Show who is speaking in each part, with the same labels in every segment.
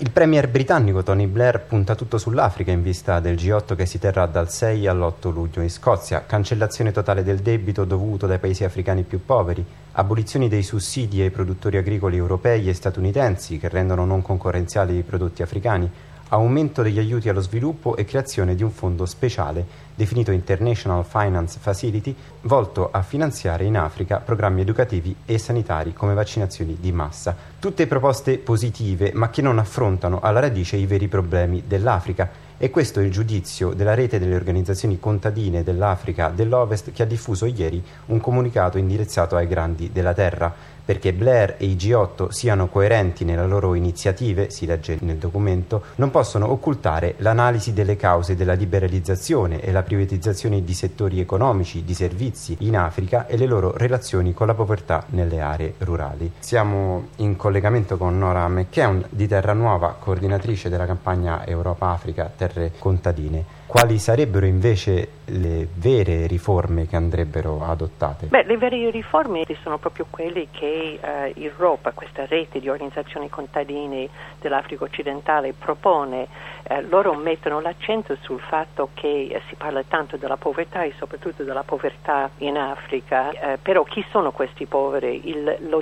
Speaker 1: Il premier britannico Tony Blair punta tutto sull'Africa in vista del G8 che si terrà dal 6 all'8 luglio in Scozia, cancellazione totale del debito dovuto dai paesi africani più poveri, abolizione dei sussidi ai produttori agricoli europei e statunitensi che rendono non concorrenziali i prodotti africani, aumento degli aiuti allo sviluppo e creazione di un fondo speciale definito International Finance Facility volto a finanziare in Africa programmi educativi e sanitari come vaccinazioni di massa. Tutte proposte positive ma che non affrontano alla radice i veri problemi dell'Africa. E questo è il giudizio della rete delle organizzazioni contadine dell'Africa dell'Ovest che ha diffuso ieri un comunicato indirizzato ai grandi della terra. Perché Blair e i G8 siano coerenti nelle loro iniziative, si legge nel documento, non possono occultare l'analisi delle cause della liberalizzazione e la privatizzazione di settori economici, di servizi in Africa e le loro relazioni con la povertà nelle aree rurali. Siamo in collegamento con Nora McKeown di Terra Nuova, coordinatrice della campagna Europa-Africa Terre Contadine. Quali sarebbero invece le vere riforme che andrebbero adottate?
Speaker 2: Le vere riforme sono proprio quelle che Europa, questa rete di organizzazioni contadine dell'Africa occidentale, propone. Loro mettono l'accento sul fatto che si parla tanto della povertà e soprattutto della povertà in Africa, però chi sono questi poveri?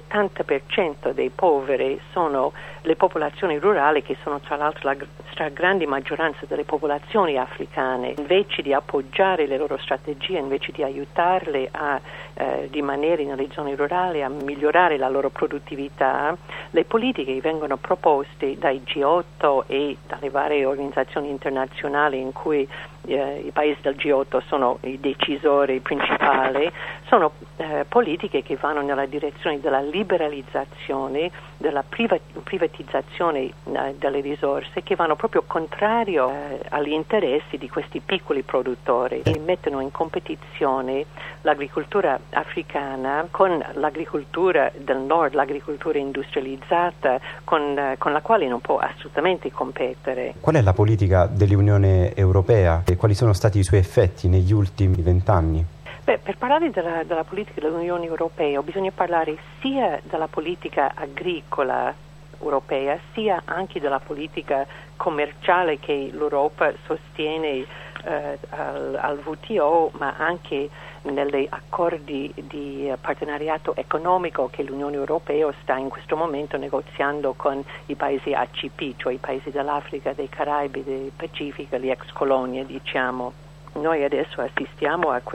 Speaker 2: L'80% dei poveri sono le popolazioni rurali, che sono tra l'altro la stragrande maggioranza delle popolazioni africane. Invece di appoggiare le loro strategie, invece di aiutarle a rimanere nelle zone rurali, a migliorare la loro produttività, le politiche che vengono proposte dai G8 e dalle varie organizzazioni internazionali in cui i paesi del G8 sono i decisori principali, sono politiche che vanno nella direzione della liberalizzazione, della privatizzazione delle risorse, che vanno proprio contrario agli interessi di questi piccoli produttori e mettono in competizione l'agricoltura africana con l'agricoltura del nord, l'agricoltura industrializzata con la quale non può assolutamente competere.
Speaker 1: Qual è la politica dell'Unione Europea e quali sono stati i suoi effetti negli ultimi 20 anni?
Speaker 2: Per parlare della politica dell'Unione Europea bisogna parlare sia della politica agricola europea sia anche della politica commerciale che l'Europa sostiene al WTO, ma anche negli accordi di partenariato economico che l'Unione Europea sta in questo momento negoziando con i paesi ACP, cioè i paesi dell'Africa, dei Caraibi, del Pacifico, le ex colonie, diciamo. Noi adesso assistiamo a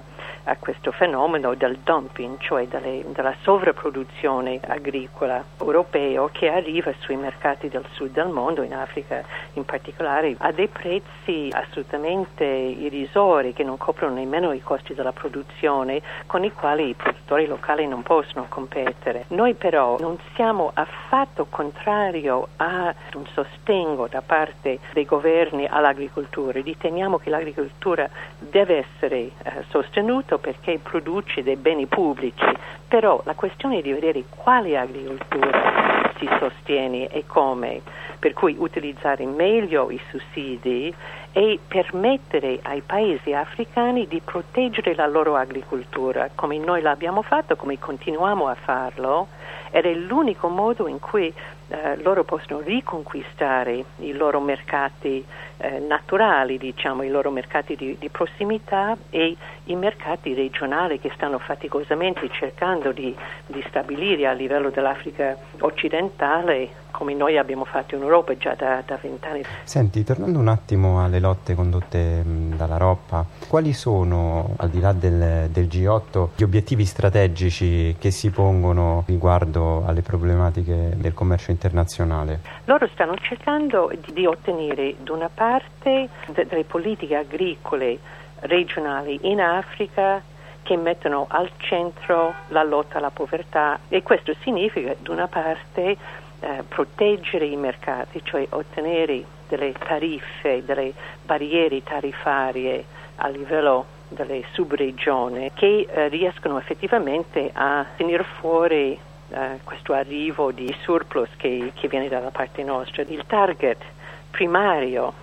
Speaker 2: questo fenomeno del dumping, cioè della sovrapproduzione agricola europeo che arriva sui mercati del sud del mondo, in Africa in particolare, a dei prezzi assolutamente irrisori che non coprono nemmeno i costi della produzione, con i quali i produttori locali non possono competere. Noi però non siamo affatto contrario a un sostegno da parte dei governi all'agricoltura. Riteniamo che l'agricoltura deve essere sostenuto perché produce dei beni pubblici, però la questione è di vedere quale agricoltura si sostiene e come, per cui utilizzare meglio i sussidi e permettere ai paesi africani di proteggere la loro agricoltura, come noi l'abbiamo fatto, come continuiamo a farlo, ed è l'unico modo in cui loro possono riconquistare i loro mercati naturali, diciamo, i loro mercati di prossimità e i mercati regionali che stanno faticosamente cercando di stabilire a livello dell'Africa occidentale, come noi abbiamo fatto in Europa già da 20 anni.
Speaker 1: Senti, tornando un attimo alle lotte condotte dalla ROPPA, quali sono, al di là del G8, gli obiettivi strategici che si pongono riguardo alle problematiche del commercio internazionale?
Speaker 2: Loro stanno cercando di ottenere da una parte delle politiche agricole regionali in Africa che mettono al centro la lotta alla povertà, e questo significa da una parte proteggere i mercati, cioè ottenere delle tariffe, delle barriere tariffarie a livello delle subregioni che riescono effettivamente a tenere fuori questo arrivo di surplus che viene dalla parte nostra. Il target primario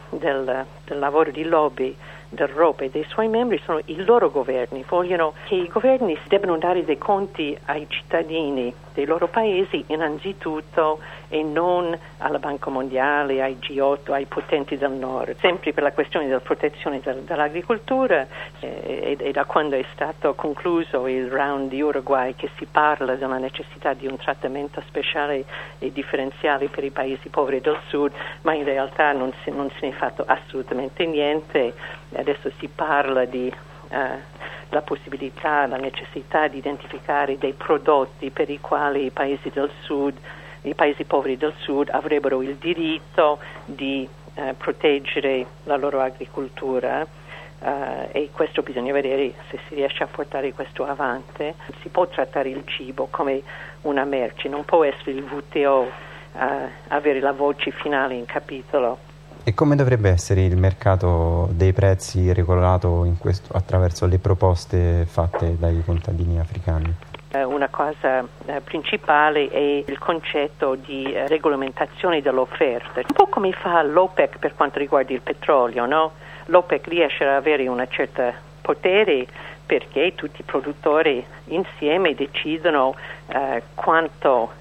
Speaker 2: del lavoro di lobby dell'Europa e dei suoi membri sono i loro governi. Vogliono che i governi debbano dare dei conti ai cittadini dei loro paesi innanzitutto e non alla Banca Mondiale, ai G8, ai potenti del Nord. Sempre per la questione della protezione dell'agricoltura e da quando è stato concluso il round di Uruguay che si parla della necessità di un trattamento speciale e differenziale per i paesi poveri del Sud, ma in realtà non se ne è fatto assolutamente niente. Adesso si parla di la possibilità, la necessità di identificare dei prodotti per i quali i paesi del Sud, i paesi poveri del Sud avrebbero il diritto di proteggere la loro agricoltura e questo bisogna vedere se si riesce a portare questo avanti. Si può trattare il cibo come una merce, non può essere il WTO avere la voce finale in capitolo.
Speaker 1: E come dovrebbe essere il mercato dei prezzi regolato attraverso le proposte fatte dai contadini africani?
Speaker 2: Una cosa principale è il concetto di regolamentazione dell'offerta, un po' come fa l'OPEC per quanto riguarda il petrolio, no? L'OPEC riesce ad avere un certo potere perché tutti i produttori insieme decidono quanto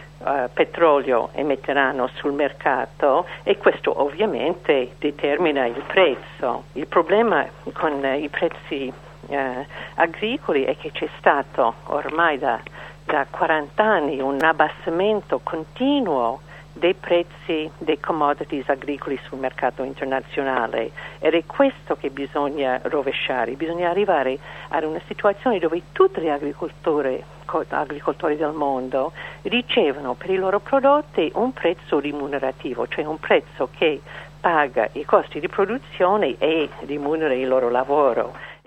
Speaker 2: petrolio emetteranno sul mercato e questo ovviamente determina il prezzo. Il problema con i prezzi agricoli è che c'è stato ormai da 40 anni un abbassamento continuo dei prezzi dei commodities agricoli sul mercato internazionale ed è questo che bisogna rovesciare. Bisogna arrivare ad una situazione dove tutti gli agricoltori del mondo ricevono per i loro prodotti un prezzo remunerativo, cioè un prezzo che paga i costi di produzione e remunera il loro lavoro.